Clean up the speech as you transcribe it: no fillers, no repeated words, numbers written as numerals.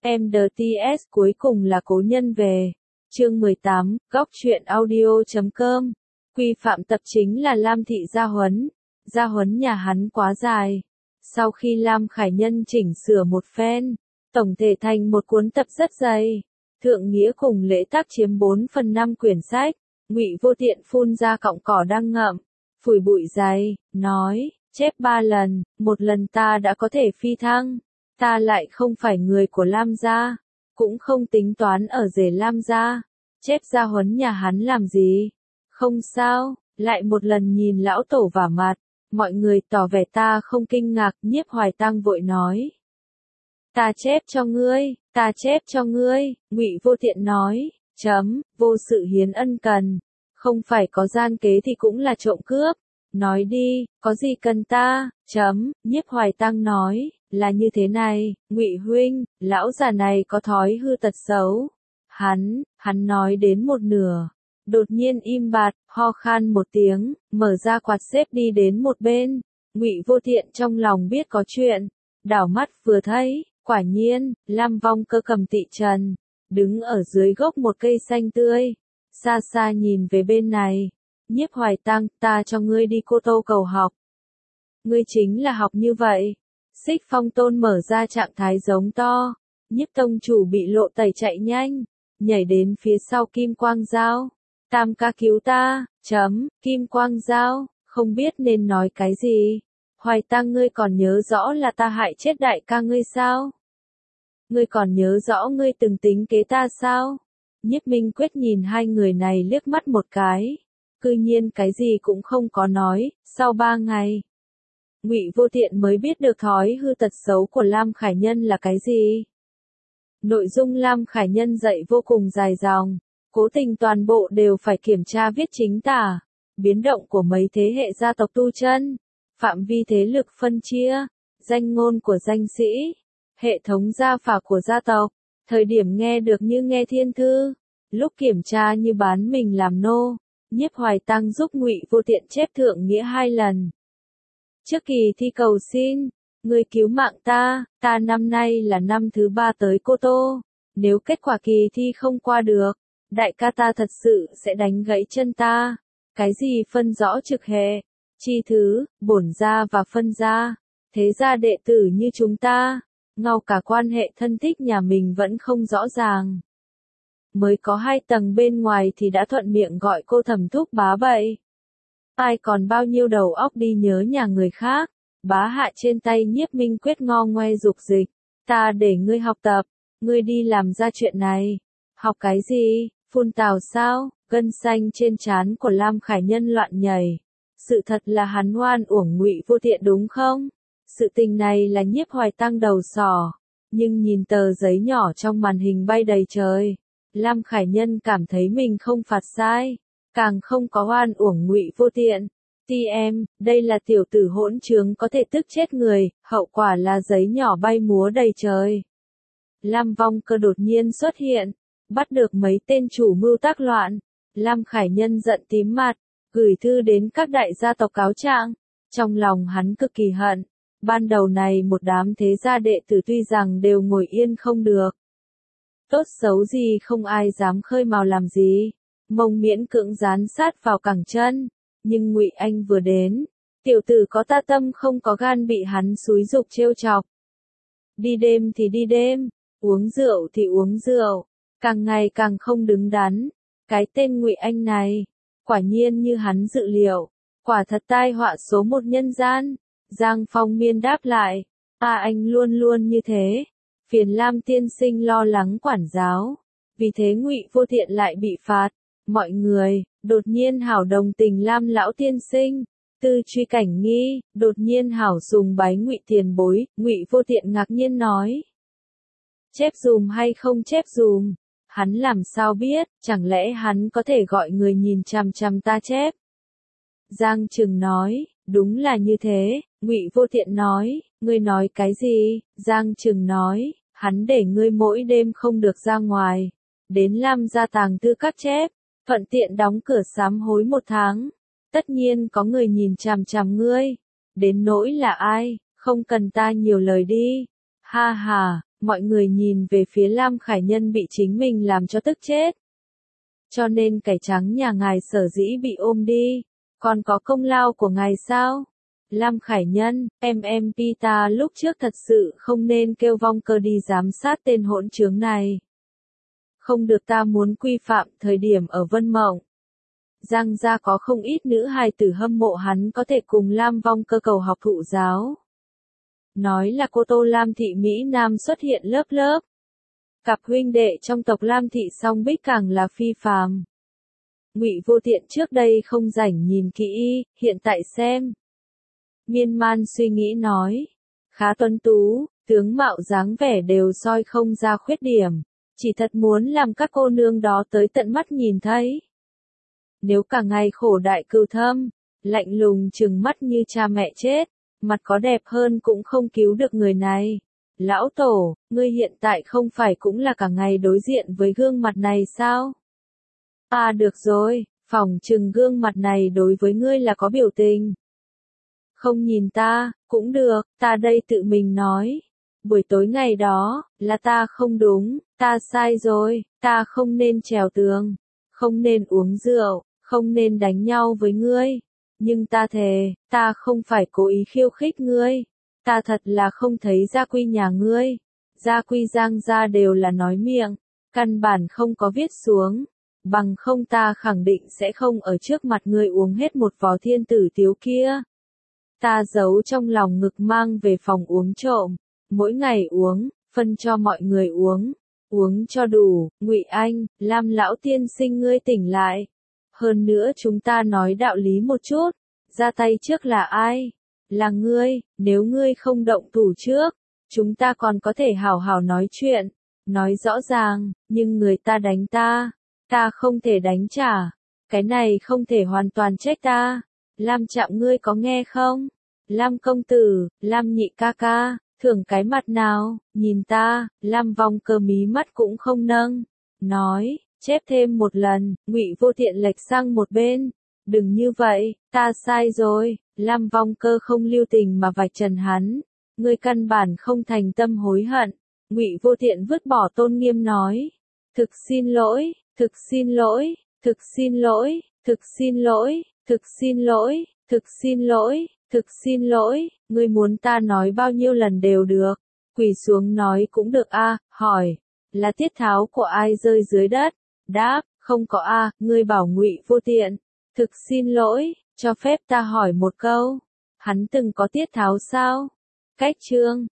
MDTS cuối cùng là cố nhân về. Chương 18, góc truyện audio.com. Quy phạm tập chính là Lam Thị Gia Huấn. Gia Huấn nhà hắn quá dài. Sau khi Lam Khải Nhân chỉnh sửa một phen, tổng thể thành một cuốn tập rất dày. Thượng nghĩa cùng lễ tác chiếm 4/5 quyển sách. Ngụy Vô Tiện phun ra cọng cỏ đang ngậm, phủi bụi dày, nói, chép 3 lần, một lần ta đã có thể phi thăng. Ta lại không phải người của Lam gia, cũng không tính toán ở rể Lam gia. Chép Gia Huấn nhà hắn làm gì? Không sao, lại một lần nhìn lão tổ vả mặt, mọi người tỏ vẻ ta không kinh ngạc. Nhiếp Hoài Tăng vội nói, ta chép cho ngươi, ta chép cho ngươi. Ngụy Vô Tiện nói, vô sự hiến ân cần, không phải có gian kế thì cũng là trộm cướp. Nói đi, có gì cần ta? Nhiếp Hoài Tăng nói, là như thế này, Ngụy huynh, lão già này có thói hư tật xấu. Hắn nói đến một nửa, đột nhiên im bặt, ho khan một tiếng, mở ra quạt xếp đi đến một bên. Ngụy Vô Tiện trong lòng biết có chuyện, đảo mắt vừa thấy, quả nhiên, Lam Vong Cơ cầm Tị Trần, đứng ở dưới gốc một cây xanh tươi, xa xa nhìn về bên này. Nhiếp Hoài Tăng, ta cho ngươi đi Cô Tô cầu học. Ngươi chính là học như vậy. Xích Phong Tôn mở ra trạng thái giống to. Nhiếp tông chủ bị lộ tẩy chạy nhanh, nhảy đến phía sau Kim Quang Dao. Tam ca cứu ta, Kim Quang Dao, không biết nên nói cái gì. Hoài Tăng, ngươi còn nhớ rõ là ta hại chết đại ca ngươi sao? Ngươi còn nhớ rõ ngươi từng tính kế ta sao? Nhiếp Minh Quyết nhìn hai người này liếc mắt một cái, cư nhiên cái gì cũng không có nói. Sau 3 ngày, Ngụy Vô Tiện mới biết được thói hư tật xấu của Lam Khải Nhân là cái gì. Nội dung Lam Khải Nhân dạy vô cùng dài dòng, cố tình toàn bộ đều phải kiểm tra viết chính tả, biến động của mấy thế hệ gia tộc tu chân, phạm vi thế lực phân chia, danh ngôn của danh sĩ, hệ thống gia phả của gia tộc, thời điểm nghe được như nghe thiên thư, lúc kiểm tra như bán mình làm nô. Nhiếp Hoài Tăng giúp Ngụy Vô Tiện chép thượng nghĩa 2 lần. Trước kỳ thi cầu xin, ngươi cứu mạng ta năm nay là năm thứ 3 tới Cô Tô, nếu kết quả kỳ thi không qua được, đại ca ta thật sự sẽ đánh gãy chân ta. Cái gì phân rõ trực hệ, chi thứ, bổn gia và phân gia, thế gia đệ tử như chúng ta, ngay cả quan hệ thân thích nhà mình vẫn không rõ ràng. Mới có 2 tầng bên ngoài thì đã thuận miệng gọi cô thẩm thúc bá bậy. Ai còn bao nhiêu đầu óc đi nhớ nhà người khác. Bá hạ trên tay Nhiếp Minh Quyết ngo ngoe dục dịch. Ta để ngươi học tập, ngươi đi làm ra chuyện này. Học cái gì? Phun tào sao? Gân xanh trên trán của Lam Khải Nhân loạn nhảy. Sự thật là hắn oan uổng Ngụy Vô Tiện đúng không? Sự tình này là Nhiếp Hoài Tăng đầu sỏ. Nhưng nhìn tờ giấy nhỏ trong màn hình bay đầy trời, Lam Khải Nhân cảm thấy mình không phạt sai, càng không có oan uổng Ngụy Vô Tiện. Đây là tiểu tử hỗn trướng có thể tức chết người, hậu quả là giấy nhỏ bay múa đầy trời. Lam Vong Cơ đột nhiên xuất hiện, bắt được mấy tên chủ mưu tác loạn. Lam Khải Nhân giận tím mặt, gửi thư đến các đại gia tộc cáo trạng. Trong lòng hắn cực kỳ hận, ban đầu này một đám thế gia đệ tử tuy rằng đều ngồi yên không được. Tốt xấu gì không ai dám khơi mào làm gì, mông miễn cưỡng dán sát vào cẳng chân. Nhưng Ngụy Anh vừa đến, tiểu tử có ta tâm không có gan bị hắn xúi giục trêu chọc. Đi đêm thì đi đêm, uống rượu thì uống rượu, càng ngày càng không đứng đắn. Cái tên Ngụy Anh này, quả nhiên như hắn dự liệu, quả thật tai họa số 1 nhân gian. Giang Phong Miên đáp lại, anh luôn luôn như thế, phiền Lam tiên sinh lo lắng quản giáo, vì thế Ngụy Vô Tiện lại bị phạt. Mọi người, đột nhiên hảo đồng tình Lam lão tiên sinh. Tư Truy Cảnh nghi, đột nhiên hảo sùng bái Ngụy tiền bối. Ngụy Vô Tiện ngạc nhiên nói, chép dùm hay không chép dùm? Hắn làm sao biết, chẳng lẽ hắn có thể gọi người nhìn chằm chằm ta chép? Giang Trừng nói, đúng là như thế. Ngụy Vô Tiện nói, ngươi nói cái gì? Giang Trừng nói, hắn để ngươi mỗi đêm không được ra ngoài, đến Lam gia tàng thư các chép, thuận tiện đóng cửa sám hối 1 tháng. Tất nhiên có người nhìn chằm chằm ngươi. Đến nỗi là ai, không cần ta nhiều lời đi. Ha ha, Mọi người nhìn về phía Lam Khải Nhân bị chính mình làm cho tức chết. Cho nên cải trắng nhà ngài sở dĩ bị ôm đi, còn có công lao của ngài sao? Lam Khải Nhân, ta lúc trước thật sự không nên kêu Vong Cơ đi giám sát tên hỗn trướng này. Không được, ta muốn quy phạm. Thời điểm ở Vân Mộng, Giang gia có không ít nữ hài tử hâm mộ hắn có thể cùng Lam Vong Cơ cầu học thụ giáo. Nói là cô Tô Lam thị Mỹ Nam xuất hiện lớp lớp. Cặp huynh đệ trong tộc Lam thị Song Bích càng là phi phàm. Ngụy Vô Tiện trước đây không rảnh nhìn kỹ, hiện tại xem. Miên man suy nghĩ nói, khá tuấn tú, tướng mạo dáng vẻ đều soi không ra khuyết điểm, chỉ thật muốn làm các cô nương đó tới tận mắt nhìn thấy. Nếu cả ngày khổ đại cừu thâm, lạnh lùng trừng mắt như cha mẹ chết, mặt có đẹp hơn cũng không cứu được người này. Lão Tổ, ngươi hiện tại không phải cũng là cả ngày đối diện với gương mặt này sao? À được rồi, phỏng chừng gương mặt này đối với ngươi là có biểu tình. Không nhìn ta, cũng được, ta đây tự mình nói. Buổi tối ngày đó, là ta không đúng, ta sai rồi, ta không nên trèo tường, không nên uống rượu, không nên đánh nhau với ngươi. Nhưng ta thề, ta không phải cố ý khiêu khích ngươi. Ta thật là không thấy gia quy nhà ngươi. Gia quy Giang gia đều là nói miệng, căn bản không có viết xuống. Bằng không ta khẳng định sẽ không ở trước mặt ngươi uống hết một vò thiên tử tiếu kia. Ta giấu trong lòng ngực mang về phòng uống trộm, mỗi ngày uống, phân cho mọi người uống, uống cho đủ. Ngụy Anh, Lam lão tiên sinh ngươi tỉnh lại. Hơn nữa chúng ta nói đạo lý một chút, ra tay trước là ai? Là ngươi, nếu ngươi không động thủ trước, chúng ta còn có thể hảo hảo nói chuyện, nói rõ ràng, nhưng người ta đánh ta không thể đánh trả, cái này không thể hoàn toàn trách ta. Lam Trạm ngươi có nghe không? Lam công tử, Lam nhị ca ca, thưởng cái mặt nào, nhìn ta. Lam Vong Cơ mí mắt cũng không nâng, nói, chép thêm một lần. Ngụy Vô Tiện lệch sang một bên, đừng như vậy, ta sai rồi. Lam Vong Cơ không lưu tình mà vạch trần hắn, ngươi căn bản không thành tâm hối hận. Ngụy Vô Tiện vứt bỏ tôn nghiêm nói, thực xin lỗi, thực xin lỗi, thực xin lỗi, thực xin lỗi, thực xin lỗi, thực xin lỗi, thực xin lỗi. Ngươi muốn ta nói bao nhiêu lần đều được, quỳ xuống nói cũng được a. Hỏi, là tiết tháo của ai rơi dưới đất? Đáp, không có a. Ngươi bảo Ngụy Vô Tiện, thực xin lỗi, cho phép ta hỏi một câu, hắn từng có tiết tháo sao? Cách chương